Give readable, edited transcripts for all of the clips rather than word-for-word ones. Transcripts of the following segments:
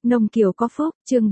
Nông Kiều có phúc, chương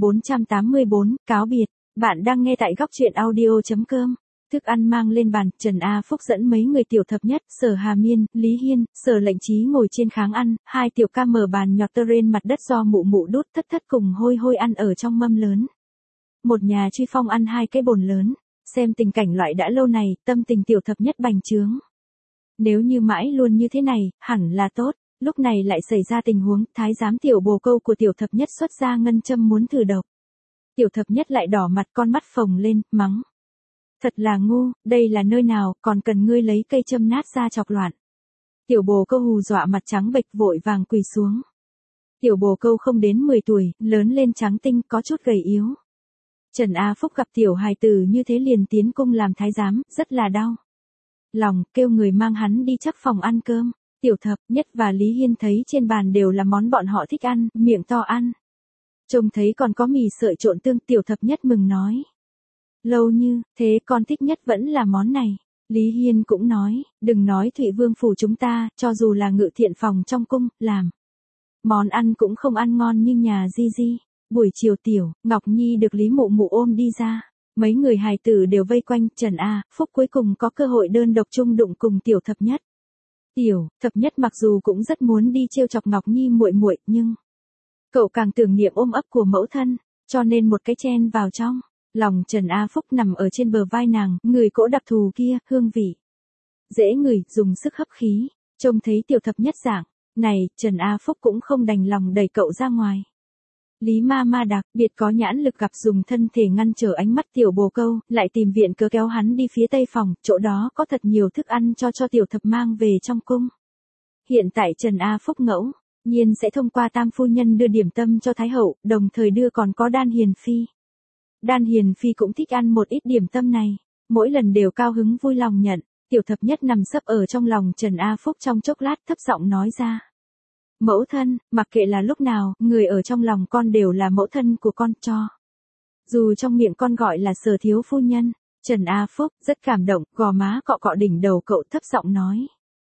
484, cáo biệt. Bạn đang nghe tại góc truyện audio.com. Thức ăn mang lên bàn, Trần A Phúc dẫn mấy người tiểu thập nhất, Sở Hà Miên, Lý Hiên, Sở Lệnh Chí ngồi trên kháng ăn, hai tiểu ca mở bàn nhọt tơ rên mặt đất do mụ mụ đút thất thất cùng hôi hôi ăn ở trong mâm lớn. Một nhà Truy Phong ăn hai cái bồn lớn, xem tình cảnh loại đã lâu này, tâm tình tiểu thập nhất bành trướng. Nếu như mãi luôn như thế này, hẳn là tốt. Lúc này lại xảy ra tình huống, thái giám tiểu bồ câu của tiểu thập nhất xuất ra ngân châm muốn thử độc. Tiểu thập nhất lại đỏ mặt, con mắt phồng lên, mắng. Thật là ngu, đây là nơi nào, còn cần ngươi lấy cây châm nát ra chọc loạn. Tiểu bồ câu hù dọa mặt trắng bệch vội vàng quỳ xuống. Tiểu bồ câu không đến 10 tuổi, lớn lên trắng tinh, có chút gầy yếu. Trần A Phúc gặp tiểu hài tử như thế liền tiến cung làm thái giám, rất là đau lòng, kêu người mang hắn đi chắc phòng ăn cơm. Tiểu thập nhất và Lý Hiên thấy trên bàn đều là món bọn họ thích ăn, miệng to ăn. Trông thấy còn có mì sợi trộn tương, tiểu thập nhất mừng nói. Lâu như, thế con thích nhất vẫn là món này. Lý Hiên cũng nói, đừng nói Thụy Vương phủ chúng ta, cho dù là ngự thiện phòng trong cung, làm. Món ăn cũng không ăn ngon như nhà Di Di. Buổi chiều tiểu, Ngọc Nhi được Lý mụ mụ ôm đi ra. Mấy người hài tử đều vây quanh, Trần A Phúc cuối cùng có cơ hội đơn độc chung đụng cùng tiểu thập nhất. Tiểu thập nhất mặc dù cũng rất muốn đi trêu chọc Ngọc Nhi muội muội, nhưng cậu càng tưởng niệm ôm ấp của mẫu thân, cho nên một cái chen vào trong. Lòng Trần A Phúc nằm ở trên bờ vai nàng, người cỗ đặc thù kia, hương vị dễ ngửi, dùng sức hấp khí. Trông thấy tiểu thập nhất dạng này, Trần A Phúc cũng không đành lòng đẩy cậu ra ngoài. Lý ma ma đặc biệt có nhãn lực gặp dùng thân thể ngăn trở ánh mắt tiểu bồ câu, lại tìm viện cớ kéo hắn đi phía tây phòng, chỗ đó có thật nhiều thức ăn cho tiểu thập mang về trong cung. Hiện tại Trần A Phúc ngẫu nhiên sẽ thông qua tam phu nhân đưa điểm tâm cho Thái Hậu, đồng thời đưa còn có Đan Hiền Phi. Đan Hiền Phi cũng thích ăn một ít điểm tâm này, mỗi lần đều cao hứng vui lòng nhận. Tiểu thập nhất nằm sấp ở trong lòng Trần A Phúc trong chốc lát thấp giọng nói ra. Mẫu thân, mặc kệ là lúc nào, người ở trong lòng con đều là mẫu thân của con cho. Dù trong miệng con gọi là Sở thiếu phu nhân, Trần A Phúc rất cảm động, gò má cọ cọ đỉnh đầu cậu thấp giọng nói.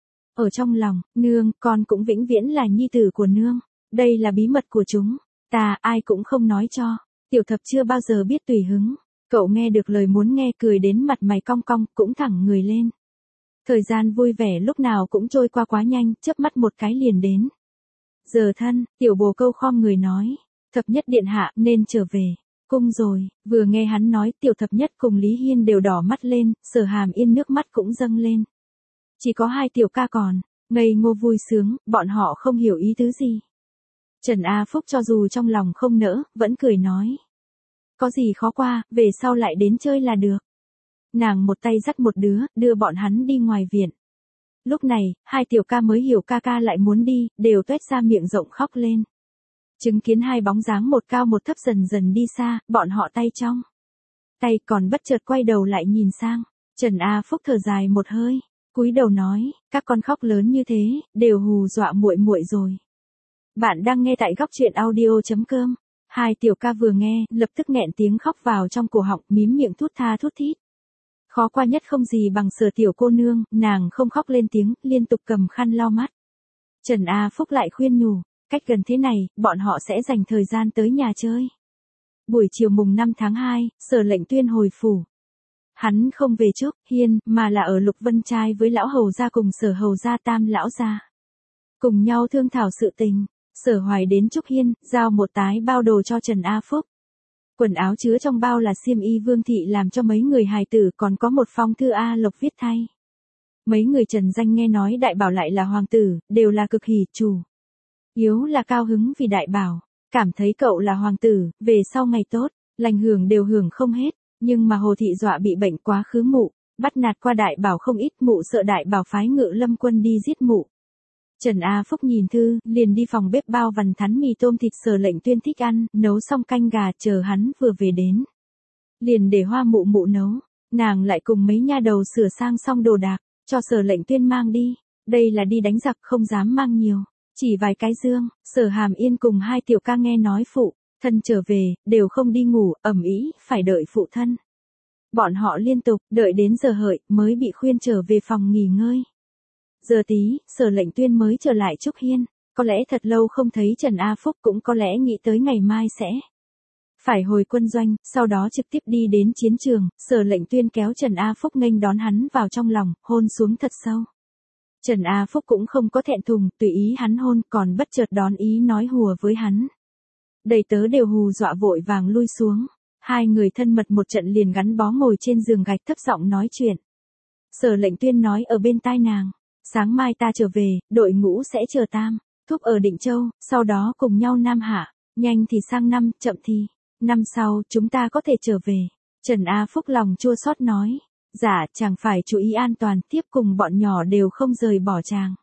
Ở trong lòng, nương, con cũng vĩnh viễn là nhi tử của nương. Đây là bí mật của chúng ta, ai cũng không nói cho. Tiểu thập chưa bao giờ biết tùy hứng. Cậu nghe được lời muốn nghe cười đến mặt mày cong cong, cũng thẳng người lên. Thời gian vui vẻ lúc nào cũng trôi qua quá nhanh, chớp mắt một cái liền đến. Giờ thân, tiểu bồ câu khom người nói. Thập nhất điện hạ nên trở về cung rồi. Vừa nghe hắn nói, tiểu thập nhất cùng Lý Hiên đều đỏ mắt lên, Sở Hàm Yên nước mắt cũng dâng lên. Chỉ có hai tiểu ca còn ngây ngô vui sướng, bọn họ không hiểu ý tứ gì. Trần A Phúc cho dù trong lòng không nỡ, vẫn cười nói. Có gì khó qua, về sau lại đến chơi là được. Nàng một tay dắt một đứa, đưa bọn hắn đi ngoài viện. Lúc này, hai tiểu ca mới hiểu ca ca lại muốn đi, đều tuét ra miệng rộng khóc lên. Chứng kiến hai bóng dáng một cao một thấp dần dần đi xa, bọn họ tay trong tay còn bất chợt quay đầu lại nhìn sang. Trần A Phúc thở dài một hơi, cúi đầu nói, các con khóc lớn như thế, đều hù dọa muội muội rồi. Bạn đang nghe tại góc truyện audio.com. Hai tiểu ca vừa nghe, lập tức nghẹn tiếng khóc vào trong cổ họng, mím miệng thút tha thút thít. Khó qua nhất không gì bằng Sở tiểu cô nương, nàng không khóc lên tiếng, liên tục cầm khăn lau mắt. Trần A Phúc lại khuyên nhủ, cách gần thế này, bọn họ sẽ dành thời gian tới nhà chơi. Buổi chiều mùng 5 tháng 2, Sở Lệnh Tuyên hồi phủ. Hắn không về Trúc Hiên, mà là ở Lục Vân Trai với lão hầu gia cùng Sở hầu gia Tam lão gia. Cùng nhau thương thảo sự tình. Sở Hoài đến Trúc Hiên, giao một tái bao đồ cho Trần A Phúc. Quần áo chứa trong bao là xiêm y Vương thị làm cho mấy người hài tử, còn có một phong thư A Lộc viết thay. Mấy người Trần danh nghe nói đại bảo lại là hoàng tử, đều là cực hỉ chủ. Yếu là cao hứng vì đại bảo, cảm thấy cậu là hoàng tử, về sau ngày tốt, lành hưởng đều hưởng không hết, nhưng mà Hồ thị dọa bị bệnh quá khứ mụ, bắt nạt qua đại bảo không ít, mụ sợ đại bảo phái Ngự Lâm quân đi giết mụ. Trần A Phúc nhìn thư, liền đi phòng bếp bao vằn thắn mì tôm thịt Sở Lệnh Tuyên thích ăn, nấu xong canh gà chờ hắn vừa về đến. Liền để Hoa mụ mụ nấu, nàng lại cùng mấy nha đầu sửa sang xong đồ đạc, cho Sở Lệnh Tuyên mang đi. Đây là đi đánh giặc không dám mang nhiều, chỉ vài cái dương. Sở Hàm Yên cùng hai tiểu ca nghe nói phụ thân trở về, đều không đi ngủ, ầm ĩ phải đợi phụ thân. Bọn họ liên tục đợi đến giờ hợi mới bị khuyên trở về phòng nghỉ ngơi. Giờ tí, Sở Lệnh Tuyên mới trở lại Trúc Hiên. Có lẽ thật lâu không thấy Trần A Phúc, cũng có lẽ nghĩ tới ngày mai sẽ phải hồi quân doanh, sau đó trực tiếp đi đến chiến trường. Sở Lệnh Tuyên kéo Trần A Phúc nghênh đón hắn vào trong lòng, hôn xuống thật sâu. Trần A Phúc cũng không có thẹn thùng, tùy ý hắn hôn, còn bất chợt đón ý nói hùa với hắn. Đầy tớ đều hù dọa vội vàng lui xuống. Hai người thân mật một trận liền gắn bó ngồi trên giường gạch thấp giọng nói chuyện. Sở Lệnh Tuyên nói ở bên tai nàng, sáng mai ta trở về, đội ngũ sẽ chờ Tam Thúc ở Định Châu, sau đó cùng nhau Nam Hạ, nhanh thì sang năm, chậm thì năm sau chúng ta có thể trở về. Trần A Phúc lòng chua xót nói, dạ, chàng phải chú ý an toàn, tiếp cùng bọn nhỏ đều không rời bỏ chàng.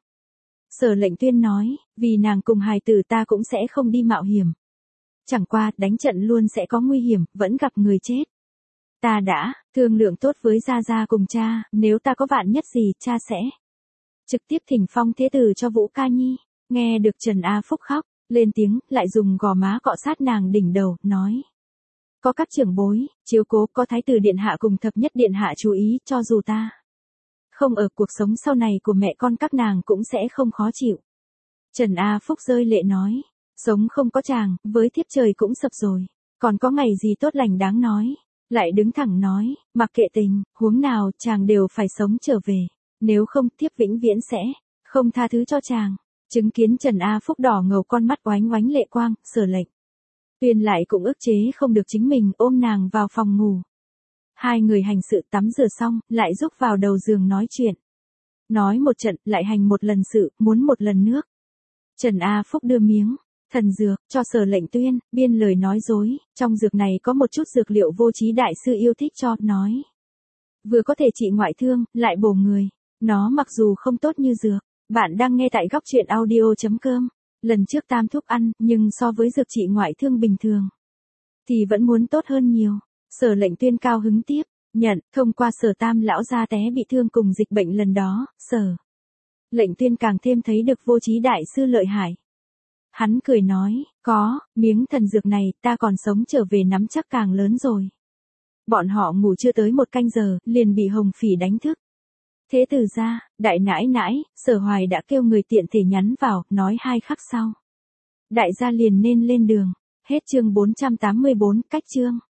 Sở Lệnh Tuyên nói, vì nàng cùng hài tử ta cũng sẽ không đi mạo hiểm. Chẳng qua, đánh trận luôn sẽ có nguy hiểm, vẫn gặp người chết. Ta đã thương lượng tốt với Gia Gia cùng cha, nếu ta có vạn nhất gì, cha sẽ trực tiếp thỉnh phong thế tử cho Vũ Ca Nhi. Nghe được Trần A Phúc khóc, lên tiếng, lại dùng gò má cọ sát nàng đỉnh đầu, nói. Có các trưởng bối, chiếu cố, có Thái tử Điện Hạ cùng Thập Nhất Điện Hạ chú ý, cho dù ta không ở, cuộc sống sau này của mẹ con các nàng cũng sẽ không khó chịu. Trần A Phúc rơi lệ nói, sống không có chàng, với thiếp trời cũng sập rồi, còn có ngày gì tốt lành đáng nói. Lại đứng thẳng nói, mặc kệ tình, huống nào chàng đều phải sống trở về, nếu không thiếp vĩnh viễn sẽ không tha thứ cho chàng. Chứng kiến Trần A Phúc đỏ ngầu con mắt oánh oánh lệ quang, Sở Lệnh Tuyên lại cũng ức chế không được chính mình, ôm nàng vào phòng ngủ. Hai người hành sự tắm rửa xong, lại rúc vào đầu giường nói chuyện. Nói một trận, lại hành một lần sự, muốn một lần nước. Trần A Phúc đưa miếng thần dược cho Sở Lệnh Tuyên, biên lời nói dối, trong dược này có một chút dược liệu Vô Chí đại sư yêu thích cho, nói. Vừa có thể trị ngoại thương, lại bổ người. Nó mặc dù không tốt như dược. Bạn đang nghe tại góc truyện audio.com. Lần trước Tam Thúc ăn, nhưng so với dược trị ngoại thương bình thường, thì vẫn muốn tốt hơn nhiều. Sở Lệnh Tuyên cao hứng tiếp, nhận, thông qua Sở Tam lão gia té bị thương cùng dịch bệnh lần đó, Sở Lệnh Tuyên càng thêm thấy được Vô Chí đại sư lợi hại. Hắn cười nói, có, miếng thần dược này, ta còn sống trở về nắm chắc càng lớn rồi. Bọn họ ngủ chưa tới một canh giờ, liền bị Hồng Phỉ đánh thức. Thế từ ra, đại nãi nãi, Sở Hoài đã kêu người tiện thể nhắn vào, nói 2 khắc sau. Đại gia liền nên lên đường. Hết chương 484, cách chương.